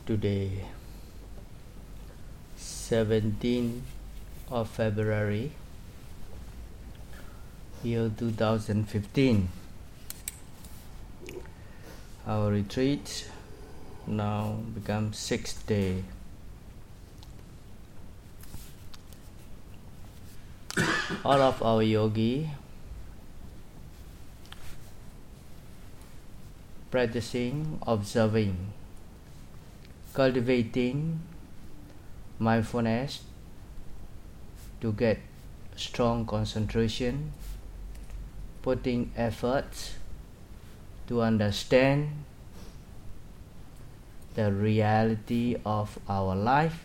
Today, 17th of February, year 2015. Our retreat now becomes 6th day. All of our yogi practicing, observing, cultivating mindfulness to get strong concentration, putting efforts to understand the reality of our life.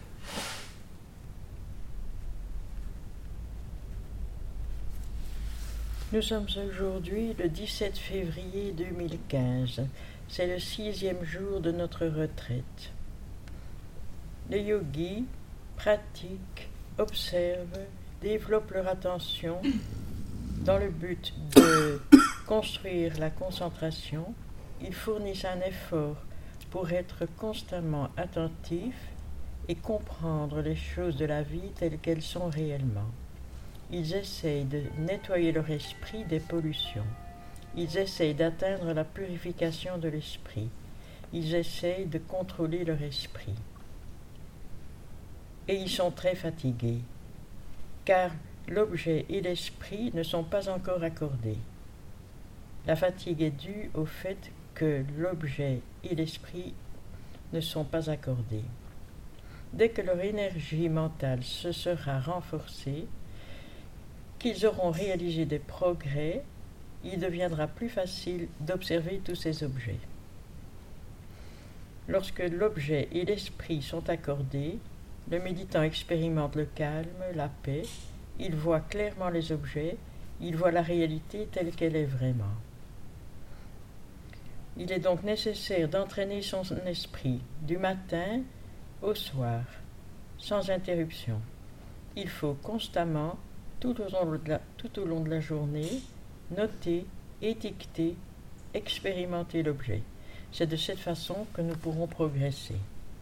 Nous sommes aujourd'hui le 17 février 2015. C'est le 6e jour de notre retraite. Les yogis pratiquent, observent, développent leur attention dans le but de construire la concentration. Ils fournissent un effort pour être constamment attentifs et comprendre les choses de la vie telles qu'elles sont réellement. Ils essayent de nettoyer leur esprit des pollutions. Ils essayent d'atteindre la purification de l'esprit. Ils essayent de contrôler leur esprit. Et ils sont très fatigués, car l'objet et l'esprit ne sont pas encore accordés. La fatigue est due au fait que l'objet et l'esprit ne sont pas accordés. Dès que leur énergie mentale se sera renforcée, qu'ils auront réalisé des progrès, il deviendra plus facile d'observer tous ces objets. Lorsque l'objet et l'esprit sont accordés, le méditant expérimente le calme, la paix, il voit clairement les objets, il voit la réalité telle qu'elle est vraiment. Il est donc nécessaire d'entraîner son esprit du matin au soir, sans interruption. Il faut constamment, tout au long de la journée, noter, étiqueter, expérimenter l'objet. C'est de cette façon que nous pourrons progresser.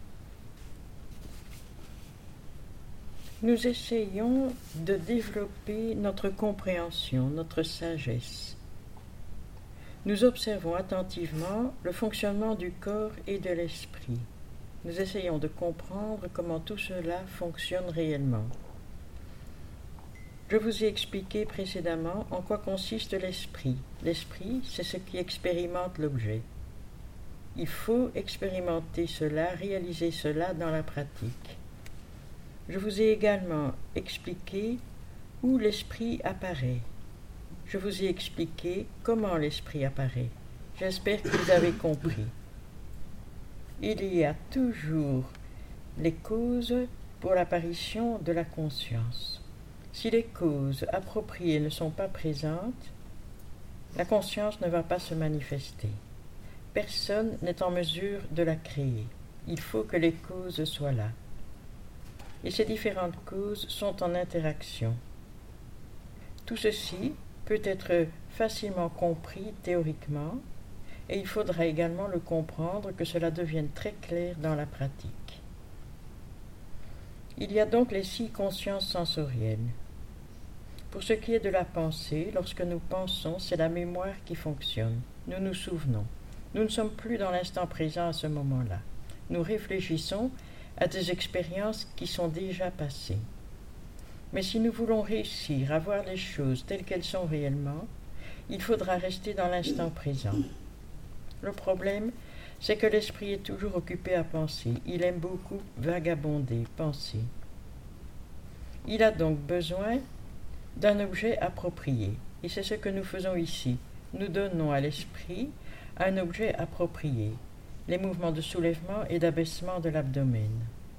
Nous essayons de développer notre compréhension, notre sagesse. Nous observons attentivement le fonctionnement du corps et de l'esprit. Nous essayons de comprendre comment tout cela fonctionne réellement. Je vous ai expliqué précédemment en quoi consiste l'esprit. L'esprit, c'est ce qui expérimente l'objet. Il faut expérimenter cela, réaliser cela dans la pratique. Je vous ai également expliqué où l'esprit apparaît. Je vous ai expliqué comment l'esprit apparaît. J'espère que vous avez compris. Il y a toujours les causes pour l'apparition de la conscience. Si les causes appropriées ne sont pas présentes, la conscience ne va pas se manifester. Personne n'est en mesure de la créer. Il faut que les causes soient là. Et ces différentes causes sont en interaction. Tout ceci peut être facilement compris théoriquement, et il faudra également le comprendre, que cela devienne très clair dans la pratique. Il y a donc les 6 consciences sensorielles. Pour ce qui est de la pensée, lorsque nous pensons, c'est la mémoire qui fonctionne. Nous nous souvenons. Nous ne sommes plus dans l'instant présent à ce moment-là. Nous réfléchissons à des expériences qui sont déjà passées. Mais si nous voulons réussir à voir les choses telles qu'elles sont réellement, il faudra rester dans l'instant présent. Le problème, c'est que l'esprit est toujours occupé à penser. Il aime beaucoup vagabonder, penser. Il a donc besoin d'un objet approprié. Et c'est ce que nous faisons ici. Nous donnons à l'esprit un objet approprié, les mouvements de soulèvement et d'abaissement de l'abdomen.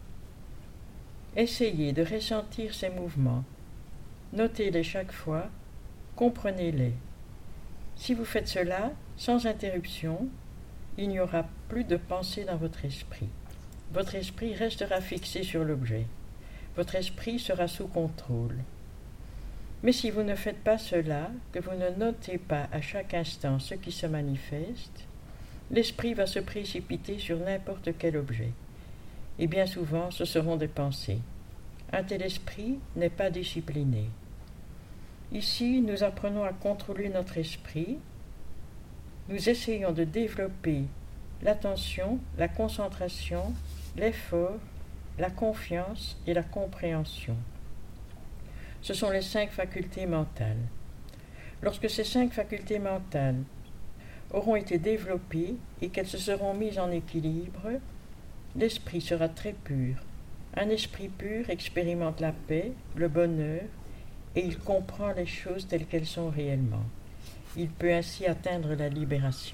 Essayez de ressentir ces mouvements. Notez-les chaque fois, comprenez-les. Si vous faites cela sans interruption, il n'y aura plus de pensée dans votre esprit. Votre esprit restera fixé sur l'objet. Votre esprit sera sous contrôle. Mais si vous ne faites pas cela, que vous ne notez pas à chaque instant ce qui se manifeste, l'esprit va se précipiter sur n'importe quel objet. et bien souvent ce seront des pensées. Un tel esprit n'est pas discipliné. Ici, nous apprenons à contrôler notre esprit. Nous essayons de développer l'attention, la concentration, l'effort, la confiance et la compréhension. Ce sont les 5 facultés mentales. Lorsque ces 5 facultés mentales auront été développées et qu'elles se seront mises en équilibre, l'esprit sera très pur. Un esprit pur expérimente la paix, le bonheur, et il comprend les choses telles qu'elles sont réellement. Il peut ainsi atteindre la libération.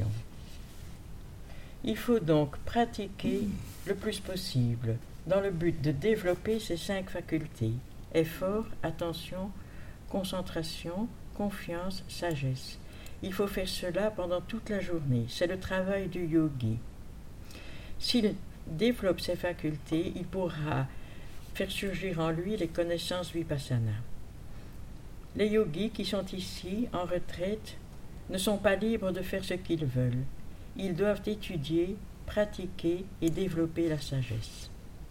Il faut donc pratiquer le plus possible dans le but de développer ces 5 facultés: effort, attention, concentration, confiance, sagesse. Il faut faire cela pendant toute la journée. C'est le travail du yogi. S'il développe ses facultés, il pourra faire surgir en lui les connaissances vipassana. Les yogis qui sont ici, en retraite, ne sont pas libres de faire ce qu'ils veulent. Ils doivent étudier, pratiquer et développer la sagesse.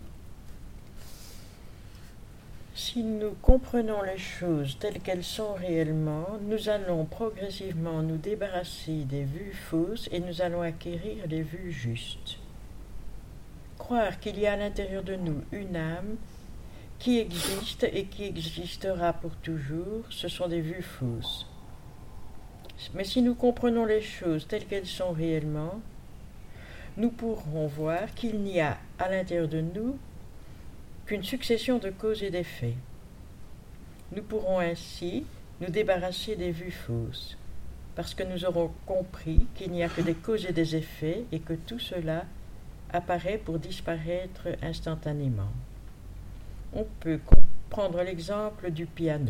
Si nous comprenons les choses telles qu'elles sont réellement, nous allons progressivement nous débarrasser des vues fausses et nous allons acquérir les vues justes. Croire qu'il y a à l'intérieur de nous une âme qui existe et qui existera pour toujours, ce sont des vues fausses. Mais si nous comprenons les choses telles qu'elles sont réellement, nous pourrons voir qu'il n'y a à l'intérieur de nous qu'une succession de causes et d'effets. Nous pourrons ainsi nous débarrasser des vues fausses, parce que nous aurons compris qu'il n'y a que des causes et des effets et que tout cela apparaît pour disparaître instantanément. On peut prendre l'exemple du piano.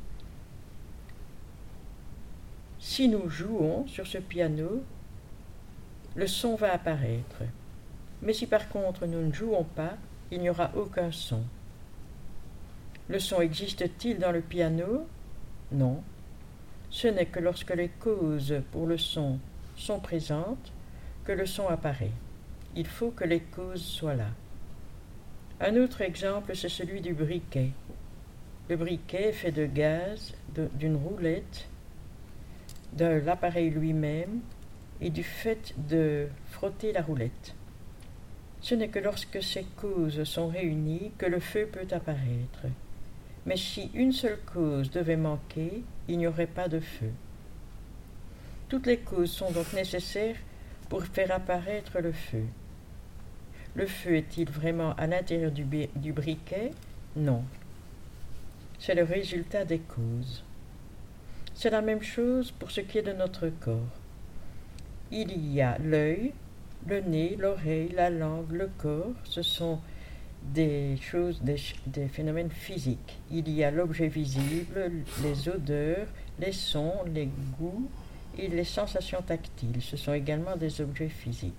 Si nous jouons sur ce piano, le son va apparaître. Mais si par contre nous ne jouons pas, il n'y aura aucun son. Le son existe-t-il dans le piano? Non. Ce n'est que lorsque les causes pour le son sont présentes que le son apparaît. Il faut que les causes soient là. Un autre exemple, c'est celui du briquet. Le briquet est fait de gaz, d'une roulette, de l'appareil lui-même et du fait de frotter la roulette. Ce n'est que lorsque ces causes sont réunies que le feu peut apparaître. Mais si une seule cause devait manquer, il n'y aurait pas de feu. Toutes les causes sont donc nécessaires pour faire apparaître le feu. Le feu est-il vraiment à l'intérieur du briquet? Non. C'est le résultat des causes. C'est la même chose pour ce qui est de notre corps. Il y a l'œil, le nez, l'oreille, la langue, le corps. Ce sont des choses, des phénomènes physiques. Il y a l'objet visible, les odeurs, les sons, les goûts et les sensations tactiles. Ce sont également des objets physiques.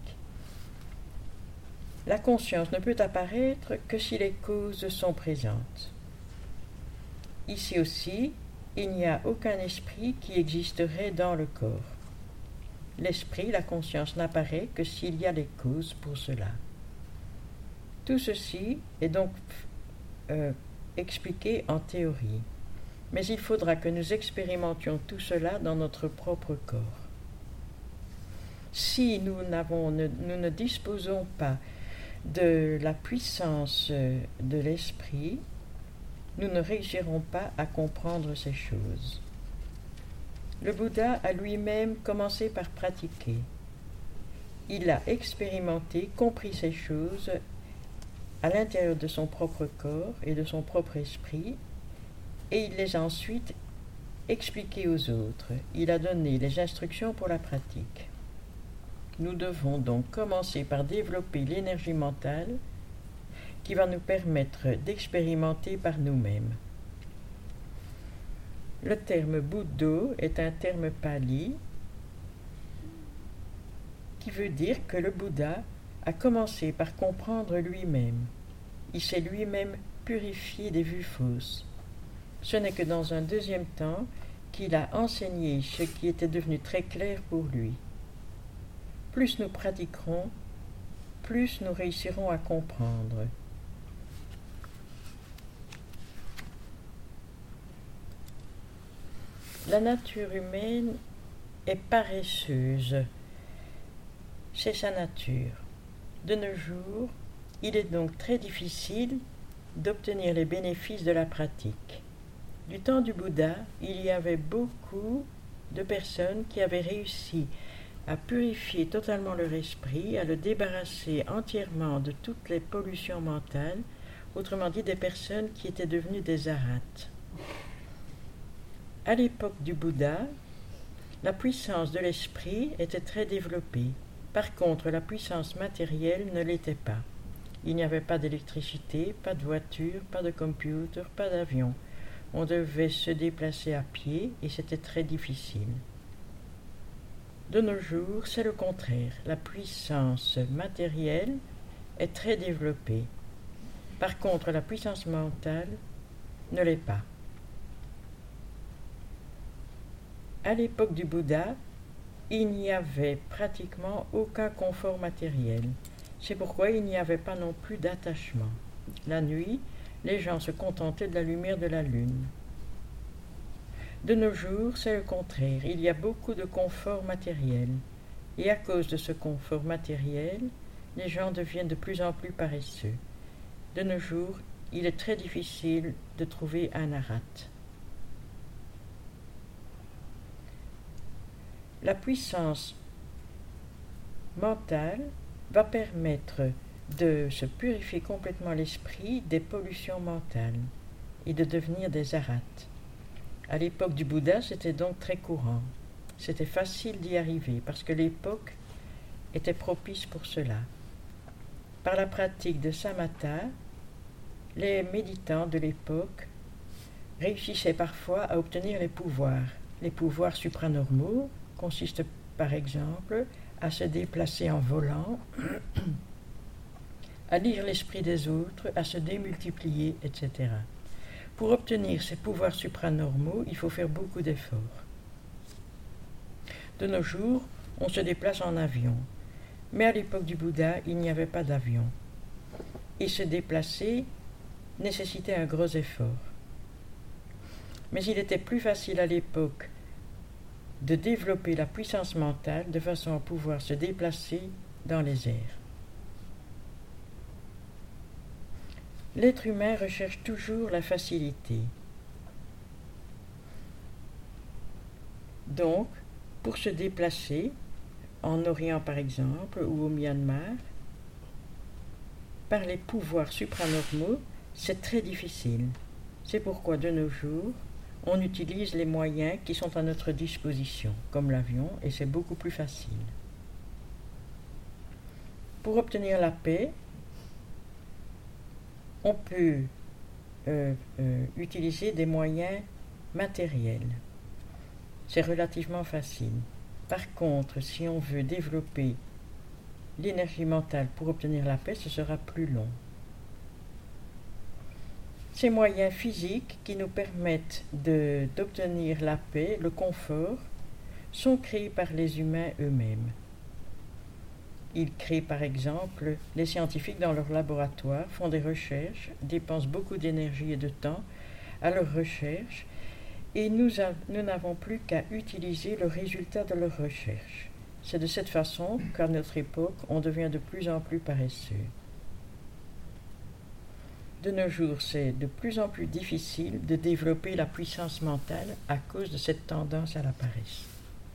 La conscience ne peut apparaître que si les causes sont présentes. Ici aussi, il n'y a aucun esprit qui existerait dans le corps. L'esprit, la conscience, n'apparaît que s'il y a les causes pour cela. Tout ceci est donc expliqué en théorie, mais il faudra que nous expérimentions tout cela dans notre propre corps. Si nous ne disposons pas de la puissance de l'esprit, nous ne réussirons pas à comprendre ces choses. Le Bouddha a lui-même commencé par pratiquer. Il a expérimenté, compris ces choses à l'intérieur de son propre corps et de son propre esprit, et il les a ensuite expliquées aux autres. Il a donné les instructions pour la pratique. Nous devons donc commencer par développer l'énergie mentale qui va nous permettre d'expérimenter par nous-mêmes. Le terme Buddho est un terme pali qui veut dire que le Bouddha a commencé par comprendre lui-même. Il s'est lui-même purifié des vues fausses. Ce n'est que dans un deuxième temps qu'il a enseigné ce qui était devenu très clair pour lui. Plus nous pratiquerons, plus nous réussirons à comprendre. La nature humaine est paresseuse. C'est sa nature. De nos jours, il est donc très difficile d'obtenir les bénéfices de la pratique. Du temps du Bouddha, il y avait beaucoup de personnes qui avaient réussi à purifier totalement leur esprit, à le débarrasser entièrement de toutes les pollutions mentales, autrement dit des personnes qui étaient devenues des arahatas. À l'époque du Bouddha, la puissance de l'esprit était très développée. Par contre, la puissance matérielle ne l'était pas. Il n'y avait pas d'électricité, pas de voiture, pas de computer, pas d'avion. On devait se déplacer à pied et c'était très difficile. De nos jours, c'est le contraire. La puissance matérielle est très développée. Par contre, la puissance mentale ne l'est pas. À l'époque du Bouddha, il n'y avait pratiquement aucun confort matériel. C'est pourquoi il n'y avait pas non plus d'attachement. La nuit, les gens se contentaient de la lumière de la lune. De nos jours, c'est le contraire. Il y a beaucoup de confort matériel. Et à cause de ce confort matériel, les gens deviennent de plus en plus paresseux. De nos jours, il est très difficile de trouver un arhat. La puissance mentale va permettre de se purifier complètement l'esprit des pollutions mentales et de devenir des arhats. À l'époque du Bouddha, c'était donc très courant. C'était facile d'y arriver parce que l'époque était propice pour cela. Par la pratique de samatha, les méditants de l'époque réussissaient parfois à obtenir les pouvoirs. Les pouvoirs supranormaux consistent par exemple à se déplacer en volant, à lire l'esprit des autres, à se démultiplier, etc. Pour obtenir ces pouvoirs supranormaux, il faut faire beaucoup d'efforts. De nos jours, on se déplace en avion, mais à l'époque du Bouddha, il n'y avait pas d'avion. Et se déplacer nécessitait un gros effort. Mais il était plus facile à l'époque de développer la puissance mentale de façon à pouvoir se déplacer dans les airs. L'être humain recherche toujours la facilité. Donc, pour se déplacer, en Orient par exemple, ou au Myanmar, par les pouvoirs supranormaux, c'est très difficile. C'est pourquoi de nos jours, on utilise les moyens qui sont à notre disposition, comme l'avion, et c'est beaucoup plus facile. Pour obtenir la paix, on peut utiliser des moyens matériels. C'est relativement facile. Par contre, si on veut développer l'énergie mentale pour obtenir la paix, ce sera plus long. Ces moyens physiques qui nous permettent d'obtenir la paix, le confort, sont créés par les humains eux-mêmes. Ils créent par exemple, les scientifiques dans leur laboratoire font des recherches, dépensent beaucoup d'énergie et de temps à leurs recherches, et nous n'avons plus qu'à utiliser le résultat de leurs recherches. C'est de cette façon qu'à notre époque, on devient de plus en plus paresseux. De nos jours, c'est de plus en plus difficile de développer la puissance mentale à cause de cette tendance à la paresse.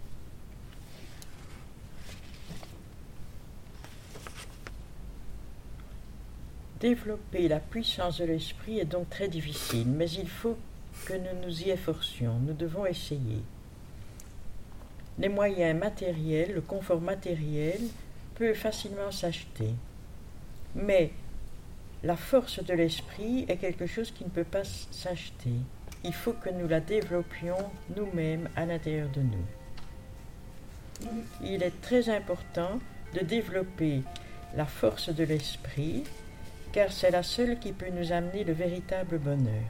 Développer la puissance de l'esprit est donc très difficile, mais il faut que nous nous y efforcions, nous devons essayer. Les moyens matériels, le confort matériel peut facilement s'acheter, mais la force de l'esprit est quelque chose qui ne peut pas s'acheter. Il faut que nous la développions nous-mêmes à l'intérieur de nous. Il est très important de développer la force de l'esprit, car c'est la seule qui peut nous amener le véritable bonheur.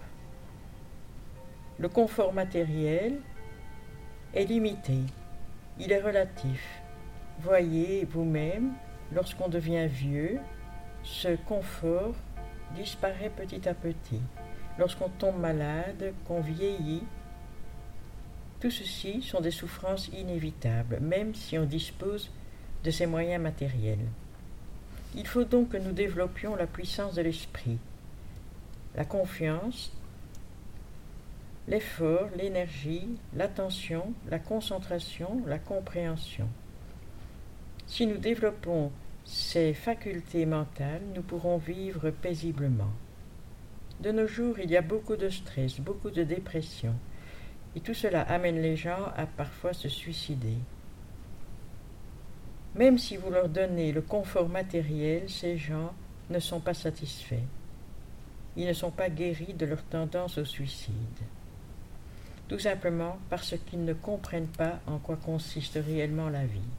Le confort matériel est limité, il est relatif. Voyez vous-même lorsqu'on devient vieux, ce confort disparaît petit à petit. Lorsqu'on tombe malade, qu'on vieillit, tout ceci sont des souffrances inévitables, même si on dispose de ces moyens matériels. Il faut donc que nous développions la puissance de l'esprit, la confiance, l'effort, l'énergie, l'attention, la concentration, la compréhension. Si nous développons ces facultés mentales, nous pourrons vivre paisiblement. De nos jours, il y a beaucoup de stress, beaucoup de dépression, et tout cela amène les gens à parfois se suicider. Même si vous leur donnez le confort matériel, ces gens ne sont pas satisfaits. Ils ne sont pas guéris de leur tendance au suicide. Tout simplement parce qu'ils ne comprennent pas en quoi consiste réellement la vie.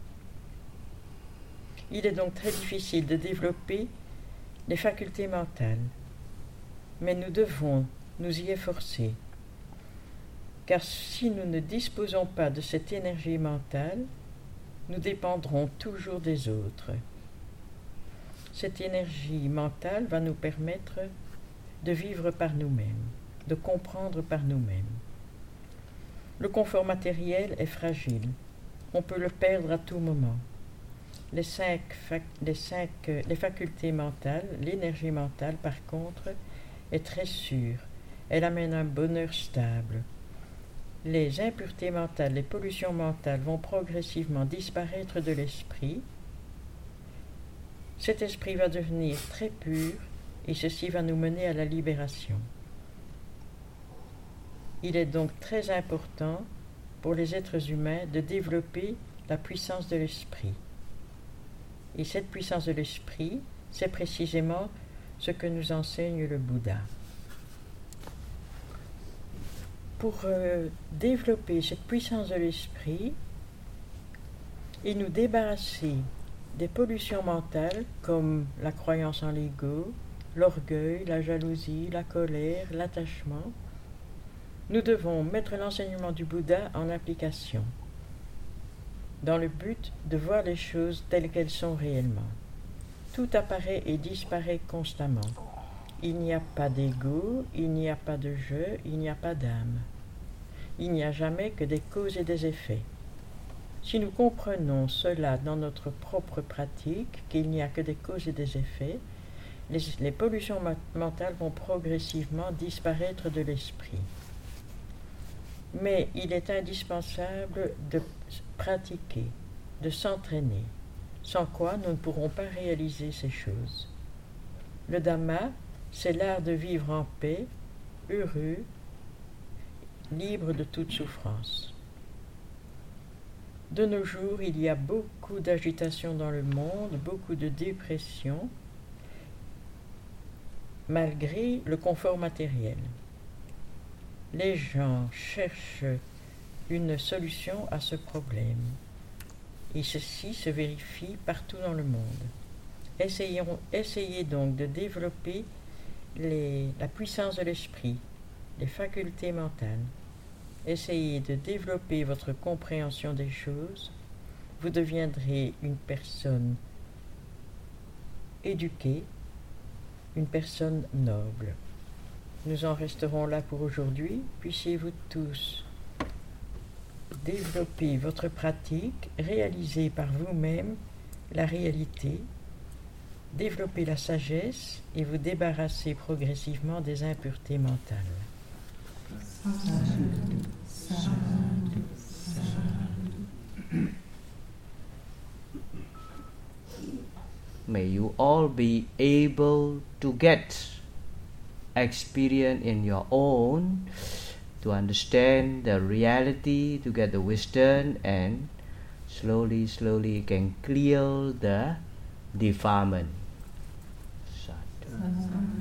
Il est donc très difficile de développer les facultés mentales, mais nous devons nous y efforcer, car si nous ne disposons pas de cette énergie mentale, nous dépendrons toujours des autres. Cette énergie mentale va nous permettre de vivre par nous-mêmes, de comprendre par nous-mêmes. Le confort matériel est fragile, on peut le perdre à tout moment. Les facultés mentales, l'énergie mentale par contre, est très sûre, elle amène un bonheur stable. Les impuretés mentales, les pollutions mentales vont progressivement disparaître de l'esprit. Cet esprit va devenir très pur et ceci va nous mener à la libération. Il est donc très important pour les êtres humains de développer la puissance de l'esprit. Et cette puissance de l'esprit, c'est précisément ce que nous enseigne le Bouddha. Pour développer cette puissance de l'esprit et nous débarrasser des pollutions mentales comme la croyance en l'ego, l'orgueil, la jalousie, la colère, l'attachement, nous devons mettre l'enseignement du Bouddha en application, dans le but de voir les choses telles qu'elles sont réellement. Tout apparaît et disparaît constamment. Il n'y a pas d'ego, il n'y a pas de je, il n'y a pas d'âme. Il n'y a jamais que des causes et des effets. Si nous comprenons cela dans notre propre pratique, qu'il n'y a que des causes et des effets, les pollutions mentales vont progressivement disparaître de l'esprit. Mais il est indispensable de pratiquer, de s'entraîner, sans quoi nous ne pourrons pas réaliser ces choses. Le Dhamma, c'est l'art de vivre en paix, heureux, libre de toute souffrance. De nos jours, il y a beaucoup d'agitation dans le monde, beaucoup de dépression, malgré le confort matériel. Les gens cherchent une solution à ce problème, et ceci se vérifie partout dans le monde. Essayez donc de développer la puissance de l'esprit, les facultés mentales. Essayez de développer votre compréhension des choses. Vous deviendrez une personne éduquée, une personne noble. Nous en resterons là pour aujourd'hui. Puissiez-vous tous développer votre pratique, réaliser par vous-même la réalité, développer la sagesse et vous débarrasser progressivement des impuretés mentales. May you all be able to get experience in your own, to understand the reality, to get the wisdom, and slowly can clear the defilement. Sadhu.